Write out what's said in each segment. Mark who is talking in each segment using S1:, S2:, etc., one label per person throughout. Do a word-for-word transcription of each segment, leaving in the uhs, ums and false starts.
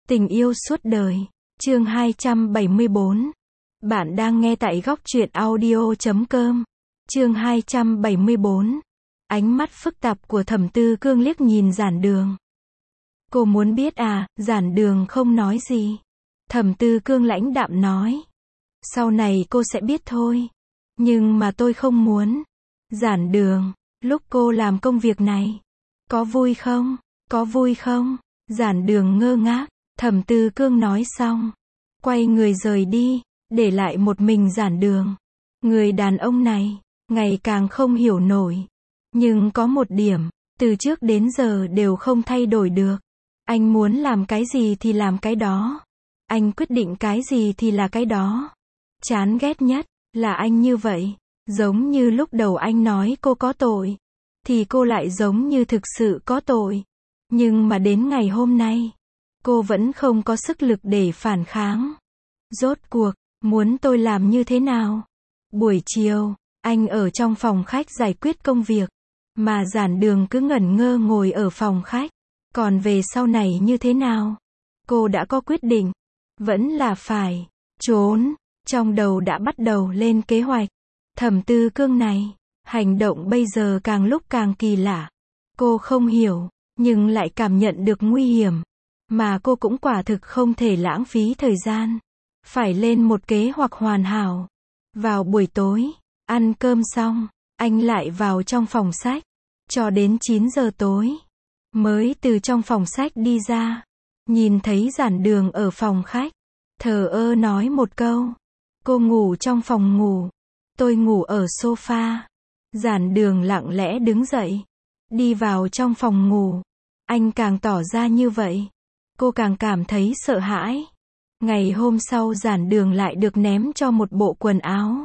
S1: Tình yêu suốt đời. Chương hai trăm bảy mươi bốn. Bạn đang nghe tại góc truyện audio chấm com. Chương hai trăm bảy mươi bốn. Ánh mắt phức tạp của Thẩm Tư Cương liếc nhìn Giản Đường. Cô muốn biết à? Giản Đường không nói gì. Thẩm Tư Cương lãnh đạm nói. Sau này cô sẽ biết thôi. Nhưng mà tôi không muốn. Giản Đường, lúc cô làm công việc này, có vui không? Có vui không? Giản Đường ngơ ngác. Thẩm Tư Cương nói xong, quay người rời đi, để lại một mình Giản Đường. Người đàn ông này, ngày càng không hiểu nổi. Nhưng có một điểm, từ trước đến giờ đều không thay đổi được. Anh muốn làm cái gì thì làm cái đó. Anh quyết định cái gì thì là cái đó. Chán ghét nhất, là anh như vậy. Giống như lúc đầu anh nói cô có tội, thì cô lại giống như thực sự có tội. Nhưng mà đến ngày hôm nay, cô vẫn không có sức lực để phản kháng. Rốt cuộc, muốn tôi làm như thế nào? Buổi chiều, anh ở trong phòng khách giải quyết công việc, mà Giản Đường cứ ngẩn ngơ ngồi ở phòng khách. Còn về sau này như thế nào? Cô đã có quyết định, vẫn là phải trốn. Trong đầu đã bắt đầu lên kế hoạch. Thẩm Tư Cương này, hành động bây giờ càng lúc càng kỳ lạ. Cô không hiểu, nhưng lại cảm nhận được nguy hiểm. Mà cô cũng quả thực không thể lãng phí thời gian. Phải lên một kế hoạch hoàn hảo. Vào buổi tối, ăn cơm xong, anh lại vào trong phòng sách. Cho đến chín giờ tối, mới từ trong phòng sách đi ra. Nhìn thấy Giản Đường ở phòng khách, thờ ơ nói một câu. Cô ngủ trong phòng ngủ, tôi ngủ ở sofa. Giản Đường lặng lẽ đứng dậy, đi vào trong phòng ngủ. Anh càng tỏ ra như vậy, cô càng cảm thấy sợ hãi. Ngày hôm sau Giản Đường lại được ném cho một bộ quần áo.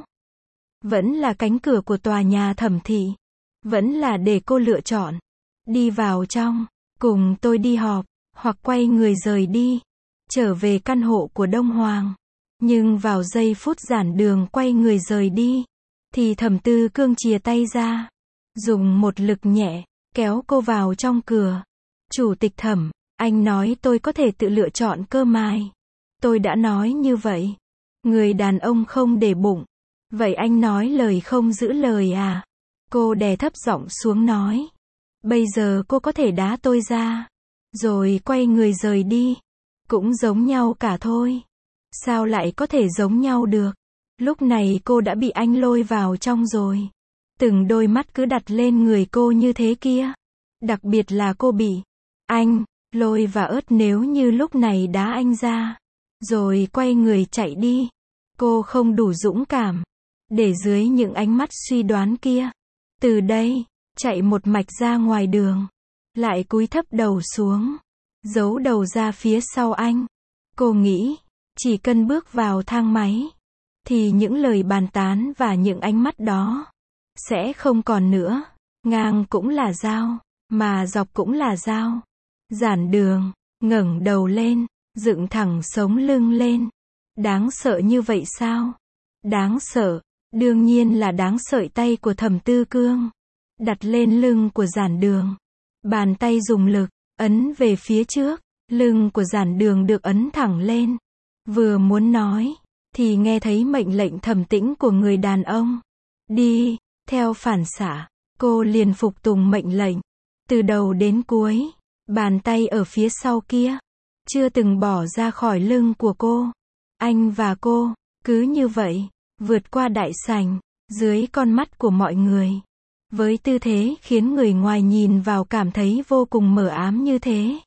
S1: Vẫn là cánh cửa của tòa nhà Thẩm thị. Vẫn là để cô lựa chọn. Đi vào trong, cùng tôi đi họp, hoặc quay người rời đi, trở về căn hộ của Đông Hoàng. Nhưng vào giây phút Giản Đường quay người rời đi, thì Thẩm Tư Cương chìa tay ra, dùng một lực nhẹ, kéo cô vào trong cửa. Chủ tịch Thẩm, anh nói tôi có thể tự lựa chọn cơ mài. Tôi đã nói như vậy. Người đàn ông không để bụng. Vậy anh nói lời không giữ lời à? Cô đè thấp giọng xuống nói. Bây giờ cô có thể đá tôi ra, rồi quay người rời đi. Cũng giống nhau cả thôi. Sao lại có thể giống nhau được? Lúc này cô đã bị anh lôi vào trong rồi. Từng đôi mắt cứ đặt lên người cô như thế kia. Đặc biệt là cô bị anh lôi và ớt. Nếu như lúc này đá anh ra, rồi quay người chạy đi, cô không đủ dũng cảm để dưới những ánh mắt suy đoán kia, từ đây chạy một mạch ra ngoài đường, lại cúi thấp đầu xuống, giấu đầu ra phía sau anh. Cô nghĩ, chỉ cần bước vào thang máy, thì những lời bàn tán và những ánh mắt đó sẽ không còn nữa. Ngang cũng là dao, mà dọc cũng là dao. Giản Đường ngẩng đầu lên, dựng thẳng sống lưng lên. Đáng sợ như vậy sao? Đáng sợ, đương nhiên là đáng sợi tay của Thẩm Tư Cương đặt lên lưng của Giản Đường. Bàn tay dùng lực ấn về phía trước, lưng của Giản Đường được ấn thẳng lên. Vừa muốn nói, thì nghe thấy mệnh lệnh thẩm tĩnh của người đàn ông. Đi. Theo phản xạ, cô liền phục tùng mệnh lệnh. Từ đầu đến cuối, bàn tay ở phía sau kia chưa từng bỏ ra khỏi lưng của cô. Anh và cô cứ như vậy vượt qua đại sảnh, dưới con mắt của mọi người, với tư thế khiến người ngoài nhìn vào cảm thấy vô cùng mờ ám như thế.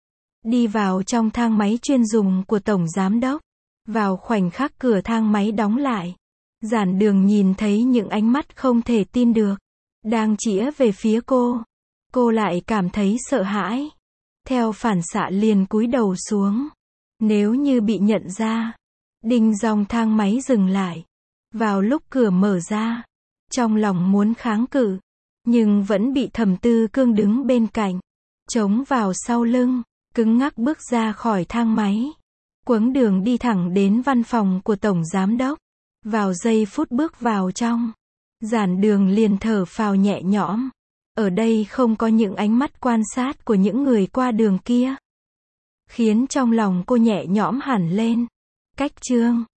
S1: Đi vào trong thang máy chuyên dùng của Tổng Giám Đốc. Vào khoảnh khắc cửa thang máy đóng lại, Giản Đường nhìn thấy những ánh mắt không thể tin được đang chĩa về phía cô. Cô lại cảm thấy sợ hãi. Theo phản xạ liền cúi đầu xuống. Nếu như bị nhận ra, đinh dòng thang máy dừng lại. Vào lúc cửa mở ra, trong lòng muốn kháng cự, nhưng vẫn bị Thẩm Tư Cương đứng bên cạnh, chống vào sau lưng, cứng ngắc bước ra khỏi thang máy. Quãng đường đi thẳng đến văn phòng của Tổng Giám Đốc. Vào giây phút bước vào trong, Giản Đường liền thở phào nhẹ nhõm. Ở đây không có những ánh mắt quan sát của những người qua đường kia. khiến trong lòng cô nhẹ nhõm hẳn lên. Cách chương